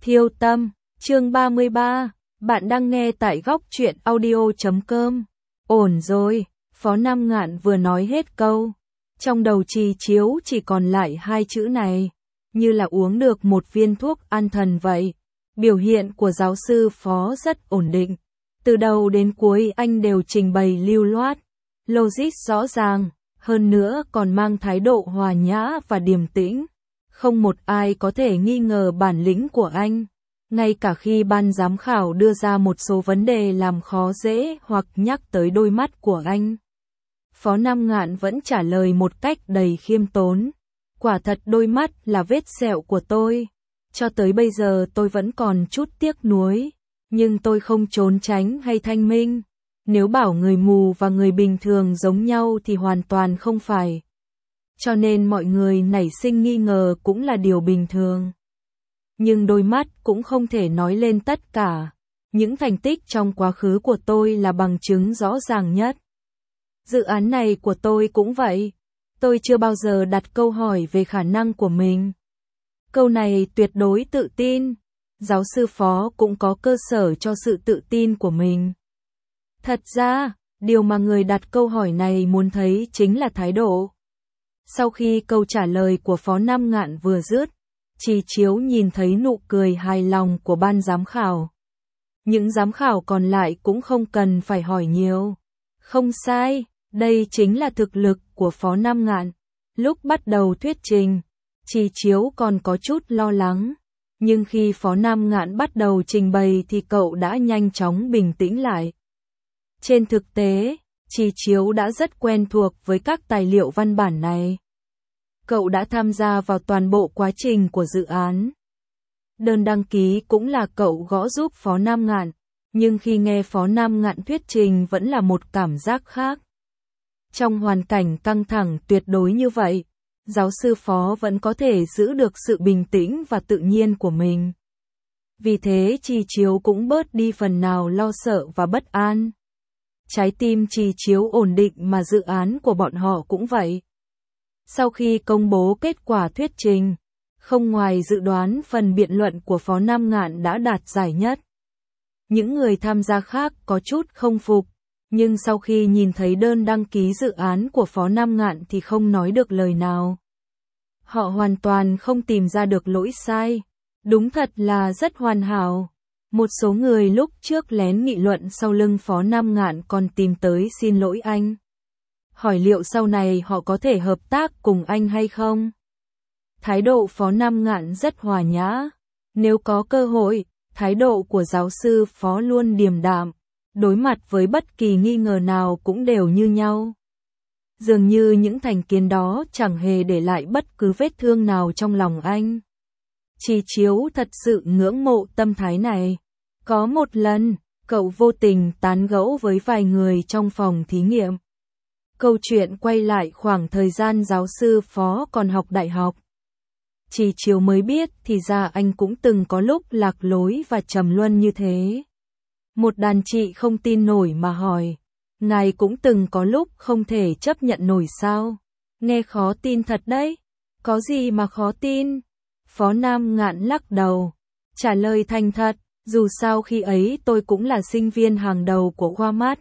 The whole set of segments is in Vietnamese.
Thiêu tâm, chương 33, bạn đang nghe tại góc truyện audio.com. Ổn rồi, Phó Nam Ngạn vừa nói hết câu. Trong đầu Trì Chiếu chỉ còn lại hai chữ này, như là uống được một viên thuốc an thần vậy. Biểu hiện của giáo sư Phó rất ổn định. Từ đầu đến cuối anh đều trình bày lưu loát, logic rõ ràng, hơn nữa còn mang thái độ hòa nhã và điềm tĩnh. Không một ai có thể nghi ngờ bản lĩnh của anh. Ngay cả khi ban giám khảo đưa ra một số vấn đề làm khó dễ hoặc nhắc tới đôi mắt của anh, Phó Nam Ngạn vẫn trả lời một cách đầy khiêm tốn. Quả thật đôi mắt là vết sẹo của tôi. Cho tới bây giờ tôi vẫn còn chút tiếc nuối. Nhưng tôi không trốn tránh hay thanh minh. Nếu bảo người mù và người bình thường giống nhau thì hoàn toàn không phải. Cho nên mọi người nảy sinh nghi ngờ cũng là điều bình thường. Nhưng đôi mắt cũng không thể nói lên tất cả. Những thành tích trong quá khứ của tôi là bằng chứng rõ ràng nhất. Dự án này của tôi cũng vậy. Tôi chưa bao giờ đặt câu hỏi về khả năng của mình. Câu này tuyệt đối tự tin. Giáo sư Phó cũng có cơ sở cho sự tự tin của mình. Thật ra, điều mà người đặt câu hỏi này muốn thấy chính là thái độ. Sau khi câu trả lời của Phó Nam Ngạn vừa dứt, Trì Chiếu nhìn thấy nụ cười hài lòng của ban giám khảo. Những giám khảo còn lại cũng không cần phải hỏi nhiều. Không sai, đây chính là thực lực của Phó Nam Ngạn. Lúc bắt đầu thuyết trình, Trì Chiếu còn có chút lo lắng. Nhưng khi Phó Nam Ngạn bắt đầu trình bày thì cậu đã nhanh chóng bình tĩnh lại. Trên thực tế, Trì Chiếu đã rất quen thuộc với các tài liệu văn bản này. Cậu đã tham gia vào toàn bộ quá trình của dự án. Đơn đăng ký cũng là cậu gõ giúp Phó Nam Ngạn, nhưng khi nghe Phó Nam Ngạn thuyết trình vẫn là một cảm giác khác. Trong hoàn cảnh căng thẳng tuyệt đối như vậy, giáo sư Phó vẫn có thể giữ được sự bình tĩnh và tự nhiên của mình. Vì thế Trì Chiếu cũng bớt đi phần nào lo sợ và bất an. Trái tim Trì Chiếu ổn định mà dự án của bọn họ cũng vậy. Sau khi công bố kết quả thuyết trình, không ngoài dự đoán phần biện luận của Phó Nam Ngạn đã đạt giải nhất. Những người tham gia khác có chút không phục, nhưng sau khi nhìn thấy đơn đăng ký dự án của Phó Nam Ngạn thì không nói được lời nào. Họ hoàn toàn không tìm ra được lỗi sai. Đúng thật là rất hoàn hảo. Một số người lúc trước lén nghị luận sau lưng Phó Nam Ngạn còn tìm tới xin lỗi anh. Hỏi liệu sau này họ có thể hợp tác cùng anh hay không? Thái độ Phó Nam Ngạn rất hòa nhã. Nếu có cơ hội, thái độ của giáo sư Phó luôn điềm đạm. Đối mặt với bất kỳ nghi ngờ nào cũng đều như nhau. Dường như những thành kiến đó chẳng hề để lại bất cứ vết thương nào trong lòng anh. Trì Chiếu thật sự ngưỡng mộ tâm thái này. Có một lần, cậu vô tình tán gẫu với vài người trong phòng thí nghiệm. Câu chuyện quay lại khoảng thời gian giáo sư Phó còn học đại học. Trì Chiếu mới biết thì ra anh cũng từng có lúc lạc lối và trầm luân như thế. Một đàn chị không tin nổi mà hỏi, ngài cũng từng có lúc không thể chấp nhận nổi sao? Nghe khó tin thật đấy. Có gì mà khó tin? Phó Nam Ngạn lắc đầu, trả lời thành thật, dù sao khi ấy tôi cũng là sinh viên hàng đầu của khoa mắt.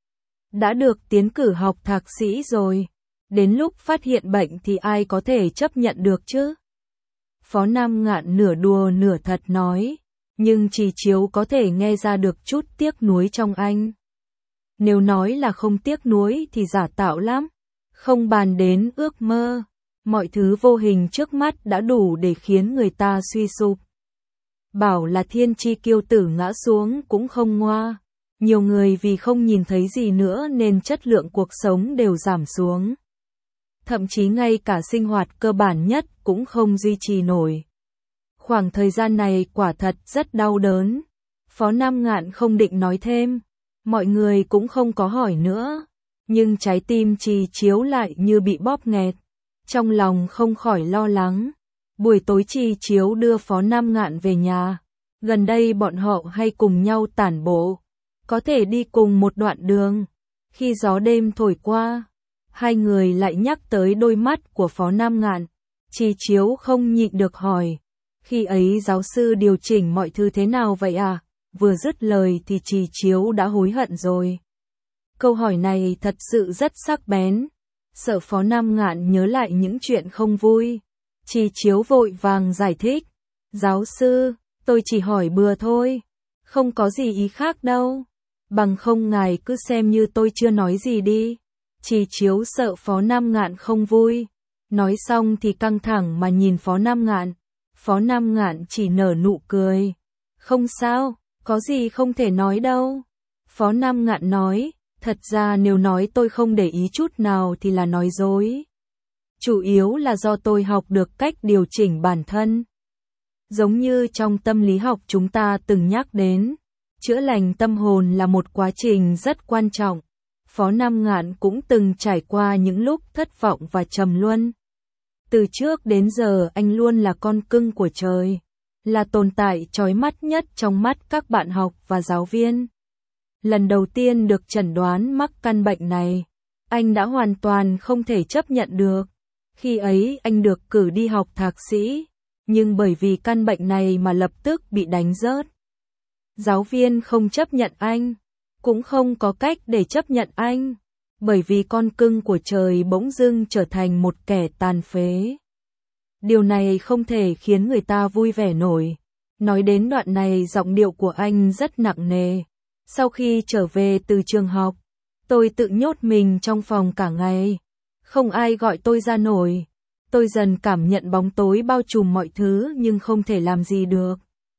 Đã được tiến cử học thạc sĩ rồi, đến lúc phát hiện bệnh thì ai có thể chấp nhận được chứ? Phó Nam Ngạn nửa đùa nửa thật nói, nhưng Trì Chiếu có thể nghe ra được chút tiếc nuối trong anh. Nếu nói là không tiếc nuối thì giả tạo lắm, không bàn đến ước mơ. Mọi thứ vô hình trước mắt đã đủ để khiến người ta suy sụp. Bảo là thiên chi kiêu tử ngã xuống cũng không ngoa. Nhiều người vì không nhìn thấy gì nữa nên chất lượng cuộc sống đều giảm xuống. Thậm chí ngay cả sinh hoạt cơ bản nhất cũng không duy trì nổi. Khoảng thời gian này quả thật rất đau đớn. Phó Nam Ngạn không định nói thêm. Mọi người cũng không có hỏi nữa. Nhưng trái tim Trì Chiếu lại như bị bóp nghẹt. Trong lòng không khỏi lo lắng. Buổi tối Trì Chiếu đưa Phó Nam Ngạn về nhà. Gần đây bọn họ hay cùng nhau tản bộ. Có thể đi cùng một đoạn đường. Khi gió đêm thổi qua, hai người lại nhắc tới đôi mắt của Phó Nam Ngạn. Trì Chiếu không nhịn được hỏi. Khi ấy giáo sư điều chỉnh mọi thứ thế nào vậy à? Vừa dứt lời thì Trì Chiếu đã hối hận rồi. Câu hỏi này thật sự rất sắc bén. Sợ Phó Nam Ngạn nhớ lại những chuyện không vui. Trì Chiếu vội vàng giải thích. Giáo sư, tôi chỉ hỏi bừa thôi. Không có gì ý khác đâu. Bằng không ngài cứ xem như tôi chưa nói gì đi. Trì Chiếu sợ Phó Nam Ngạn không vui. Nói xong thì căng thẳng mà nhìn Phó Nam Ngạn. Phó Nam Ngạn chỉ nở nụ cười. Không sao, có gì không thể nói đâu. Phó Nam Ngạn nói, thật ra nếu nói tôi không để ý chút nào thì là nói dối. Chủ yếu là do tôi học được cách điều chỉnh bản thân. Giống như trong tâm lý học chúng ta từng nhắc đến, chữa lành tâm hồn là một quá trình rất quan trọng. Phó Nam Ngạn cũng từng trải qua những lúc thất vọng và trầm luân. Từ trước đến giờ anh luôn là con cưng của trời, là tồn tại chói mắt nhất trong mắt các bạn học và giáo viên. Lần đầu tiên được chẩn đoán mắc căn bệnh này, anh đã hoàn toàn không thể chấp nhận được. Khi ấy anh được cử đi học thạc sĩ, nhưng bởi vì căn bệnh này mà lập tức bị đánh rớt. Giáo viên không chấp nhận anh, cũng không có cách để chấp nhận anh, bởi vì con cưng của trời bỗng dưng trở thành một kẻ tàn phế. Điều này không thể khiến người ta vui vẻ nổi. Nói đến đoạn này giọng điệu của anh rất nặng nề. Sau khi trở về từ trường học, tôi tự nhốt mình trong phòng cả ngày. Không ai gọi tôi ra nổi. Tôi dần cảm nhận bóng tối bao trùm mọi thứ nhưng không thể làm gì được.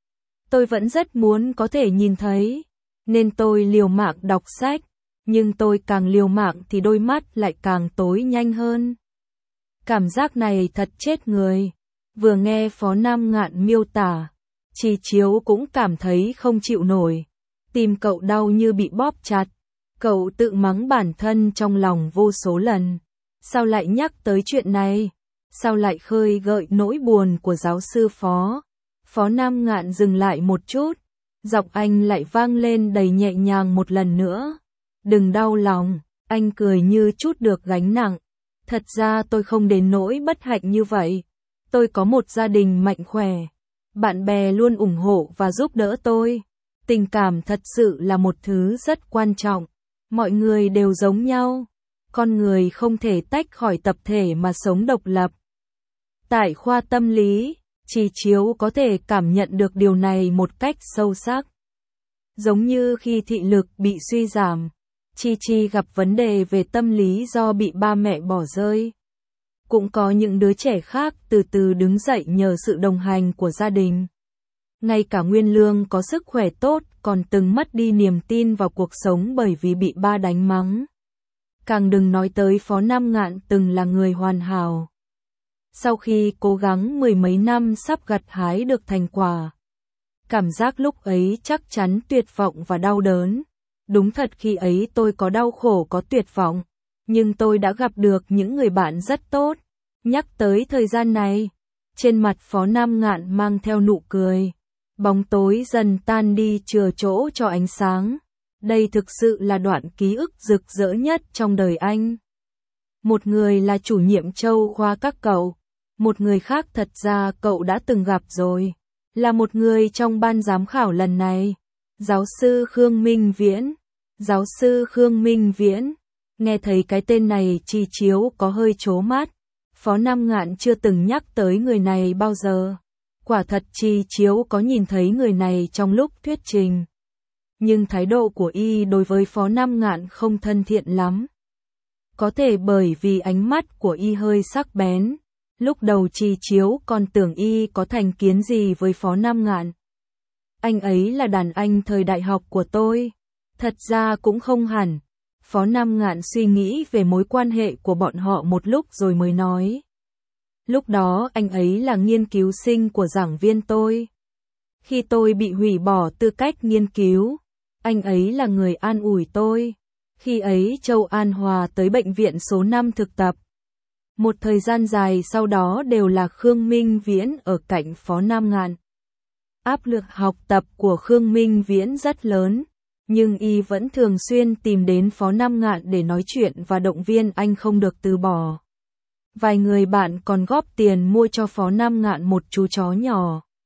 Tôi vẫn rất muốn có thể nhìn thấy, nên tôi liều mạng đọc sách, nhưng tôi càng liều mạng thì đôi mắt lại càng tối nhanh hơn. Cảm giác này thật chết người. Vừa nghe Phó Nam Ngạn miêu tả, Trì Chiếu cũng cảm thấy không chịu nổi. Tim cậu đau như bị bóp chặt. Cậu tự mắng bản thân trong lòng vô số lần. Sao lại nhắc tới chuyện này? Sao lại khơi gợi nỗi buồn của giáo sư Phó? Phó Nam Ngạn dừng lại một chút. Giọng anh lại vang lên đầy nhẹ nhàng một lần nữa. Đừng đau lòng, anh cười như trút được gánh nặng. Thật ra tôi không đến nỗi bất hạnh như vậy. Tôi có một gia đình mạnh khỏe. Bạn bè luôn ủng hộ và giúp đỡ tôi. Tình cảm thật sự là một thứ rất quan trọng. Mọi người đều giống nhau. Con người không thể tách khỏi tập thể mà sống độc lập. Tại khoa tâm lý, Trì Chiếu có thể cảm nhận được điều này một cách sâu sắc. Giống như khi thị lực bị suy giảm, Chi Chi gặp vấn đề về tâm lý do bị ba mẹ bỏ rơi. Cũng có những đứa trẻ khác từ từ đứng dậy nhờ sự đồng hành của gia đình. Ngay cả Nguyên Lương có sức khỏe tốt còn từng mất đi niềm tin vào cuộc sống bởi vì bị ba đánh mắng. Càng đừng nói tới Phó Nam Ngạn từng là người hoàn hảo. Sau khi cố gắng mười mấy năm sắp gặt hái được thành quả. Cảm giác lúc ấy chắc chắn tuyệt vọng và đau đớn. Đúng thật khi ấy tôi có đau khổ có tuyệt vọng. Nhưng tôi đã gặp được những người bạn rất tốt. Nhắc tới thời gian này, trên mặt Phó Nam Ngạn mang theo nụ cười. Bóng tối dần tan đi chừa chỗ cho ánh sáng. Đây thực sự là đoạn ký ức rực rỡ nhất trong đời anh. Một người là chủ nhiệm Châu khoa các cậu. Một người khác thật ra cậu đã từng gặp rồi. Là một người trong ban giám khảo lần này. Giáo sư Khương Minh Viễn. Giáo sư Khương Minh Viễn. Nghe thấy cái tên này Trì Chiếu có hơi trố mắt. Phó Nam Ngạn chưa từng nhắc tới người này bao giờ. Quả thật Trì Chiếu có nhìn thấy người này trong lúc thuyết trình. Nhưng thái độ của y đối với Phó Nam Ngạn không thân thiện lắm. Có thể bởi vì ánh mắt của y hơi sắc bén. Lúc đầu Trì Chiếu còn tưởng y có thành kiến gì với Phó Nam Ngạn. Anh ấy là đàn anh thời đại học của tôi. Thật ra cũng không hẳn. Phó Nam Ngạn suy nghĩ về mối quan hệ của bọn họ một lúc rồi mới nói. Lúc đó anh ấy là nghiên cứu sinh của giảng viên tôi. Khi tôi bị hủy bỏ tư cách nghiên cứu, anh ấy là người an ủi tôi. Khi ấy Châu An Hòa tới bệnh viện số 5 thực tập. Một thời gian dài sau đó đều là Khương Minh Viễn ở cạnh Phó Nam Ngạn. Áp lực học tập của Khương Minh Viễn rất lớn, nhưng y vẫn thường xuyên tìm đến Phó Nam Ngạn để nói chuyện và động viên anh không được từ bỏ. Vài người bạn còn góp tiền mua cho Phó Nam Ngạn một chú chó nhỏ.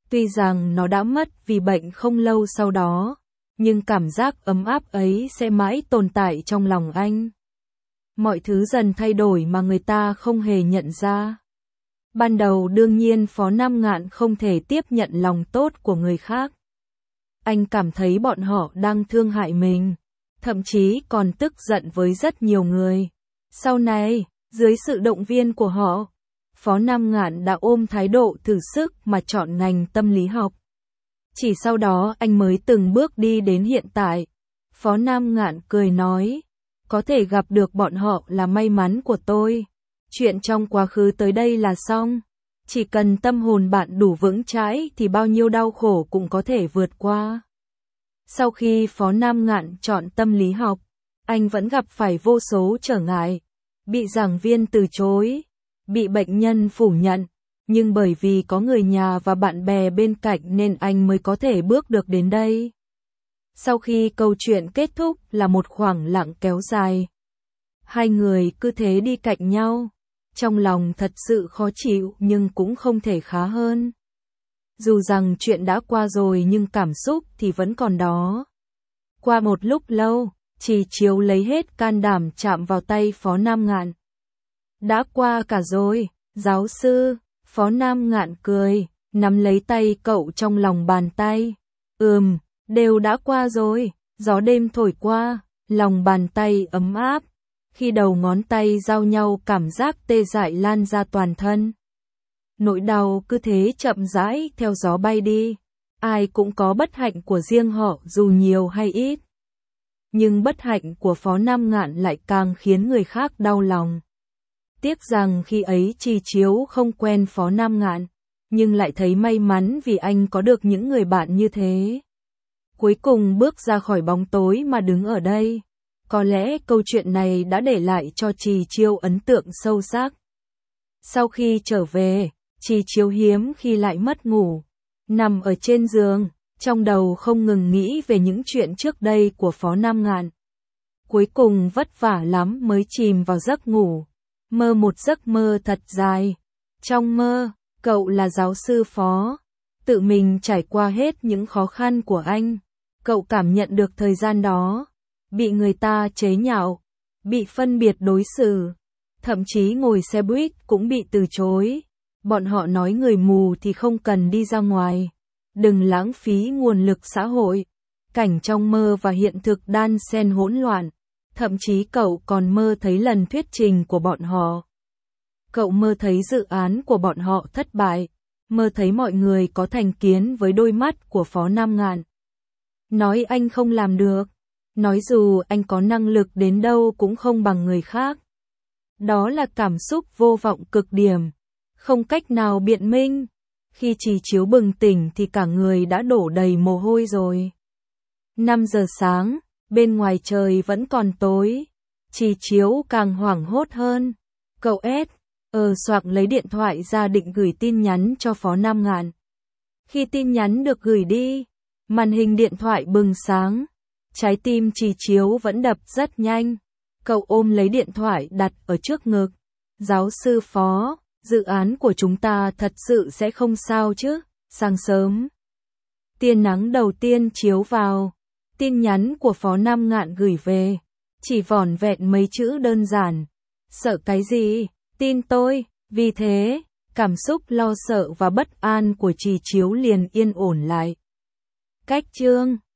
Tuy rằng nó đã mất vì bệnh không lâu sau đó, nhưng cảm giác ấm áp ấy sẽ mãi tồn tại trong lòng anh. Mọi thứ dần thay đổi mà người ta không hề nhận ra. Ban đầu đương nhiên Phó Nam Ngạn không thể tiếp nhận lòng tốt của người khác. Anh cảm thấy bọn họ đang thương hại mình, thậm chí còn tức giận với rất nhiều người. Sau này, dưới sự động viên của họ, Phó Nam Ngạn đã ôm thái độ thử sức mà chọn ngành tâm lý học. Chỉ sau đó anh mới từng bước đi đến hiện tại. Phó Nam Ngạn cười nói, có thể gặp được bọn họ là may mắn của tôi. Chuyện trong quá khứ tới đây là xong. Chỉ cần tâm hồn bạn đủ vững chãi thì bao nhiêu đau khổ cũng có thể vượt qua. Sau khi Phó Nam Ngạn chọn tâm lý học, anh vẫn gặp phải vô số trở ngại. Bị giảng viên từ chối, bị bệnh nhân phủ nhận. Nhưng bởi vì có người nhà và bạn bè bên cạnh nên anh mới có thể bước được đến đây. Sau khi câu chuyện kết thúc là một khoảng lặng kéo dài. Hai người cứ thế đi cạnh nhau. Trong lòng thật sự khó chịu nhưng cũng không thể khá hơn. Dù rằng chuyện đã qua rồi nhưng cảm xúc thì vẫn còn đó. Qua một lúc lâu, Trì Chiếu lấy hết can đảm chạm vào tay Phó Nam Ngạn. Đã qua cả rồi, giáo sư. Phó Nam Ngạn cười, nắm lấy tay cậu trong lòng bàn tay. Đều đã qua rồi, gió đêm thổi qua, lòng bàn tay ấm áp. Khi đầu ngón tay giao nhau cảm giác tê dại lan ra toàn thân. Nỗi đau cứ thế chậm rãi theo gió bay đi. Ai cũng có bất hạnh của riêng họ dù nhiều hay ít. Nhưng bất hạnh của Phó Nam Ngạn lại càng khiến người khác đau lòng. Tiếc rằng khi ấy Trì Chiếu không quen Phó Nam Ngạn, nhưng lại thấy may mắn vì anh có được những người bạn như thế. Cuối cùng bước ra khỏi bóng tối mà đứng ở đây. Có lẽ câu chuyện này đã để lại cho Trì Chiếu ấn tượng sâu sắc. Sau khi trở về, Trì Chiếu hiếm khi lại mất ngủ. Nằm ở trên giường, trong đầu không ngừng nghĩ về những chuyện trước đây của Phó Nam Ngạn. Cuối cùng vất vả lắm mới chìm vào giấc ngủ. Mơ một giấc mơ thật dài. Trong mơ, cậu là giáo sư Phó. Tự mình trải qua hết những khó khăn của anh. Cậu cảm nhận được thời gian đó. Bị người ta chế nhạo. Bị phân biệt đối xử. Thậm chí ngồi xe buýt cũng bị từ chối. Bọn họ nói người mù thì không cần đi ra ngoài. Đừng lãng phí nguồn lực xã hội. Cảnh trong mơ và hiện thực đan xen hỗn loạn. Thậm chí cậu còn mơ thấy lần thuyết trình của bọn họ. Cậu mơ thấy dự án của bọn họ thất bại. Mơ thấy mọi người có thành kiến với đôi mắt của Phó Nam Ngạn. Nói anh không làm được. Nói dù anh có năng lực đến đâu cũng không bằng người khác. Đó là cảm xúc vô vọng cực điểm. Không cách nào biện minh. Khi Trì Chiếu bừng tỉnh thì cả người đã đổ đầy mồ hôi rồi. 5 giờ sáng. Bên ngoài trời vẫn còn tối. Trì Chiếu càng hoảng hốt hơn. Cậu soạc lấy điện thoại ra định gửi tin nhắn cho Phó Nam Ngạn. Khi tin nhắn được gửi đi, màn hình điện thoại bừng sáng. Trái tim Trì Chiếu vẫn đập rất nhanh. Cậu ôm lấy điện thoại đặt ở trước ngực. Giáo sư Phó, dự án của chúng ta thật sự sẽ không sao chứ? Sáng sớm, tia nắng đầu tiên chiếu vào. Tin nhắn của Phó Nam Ngạn gửi về. Chỉ vỏn vẹn mấy chữ đơn giản. Sợ cái gì? Tin tôi. Vì thế, cảm xúc lo sợ và bất an của Trì Chiếu liền yên ổn lại. Cách chương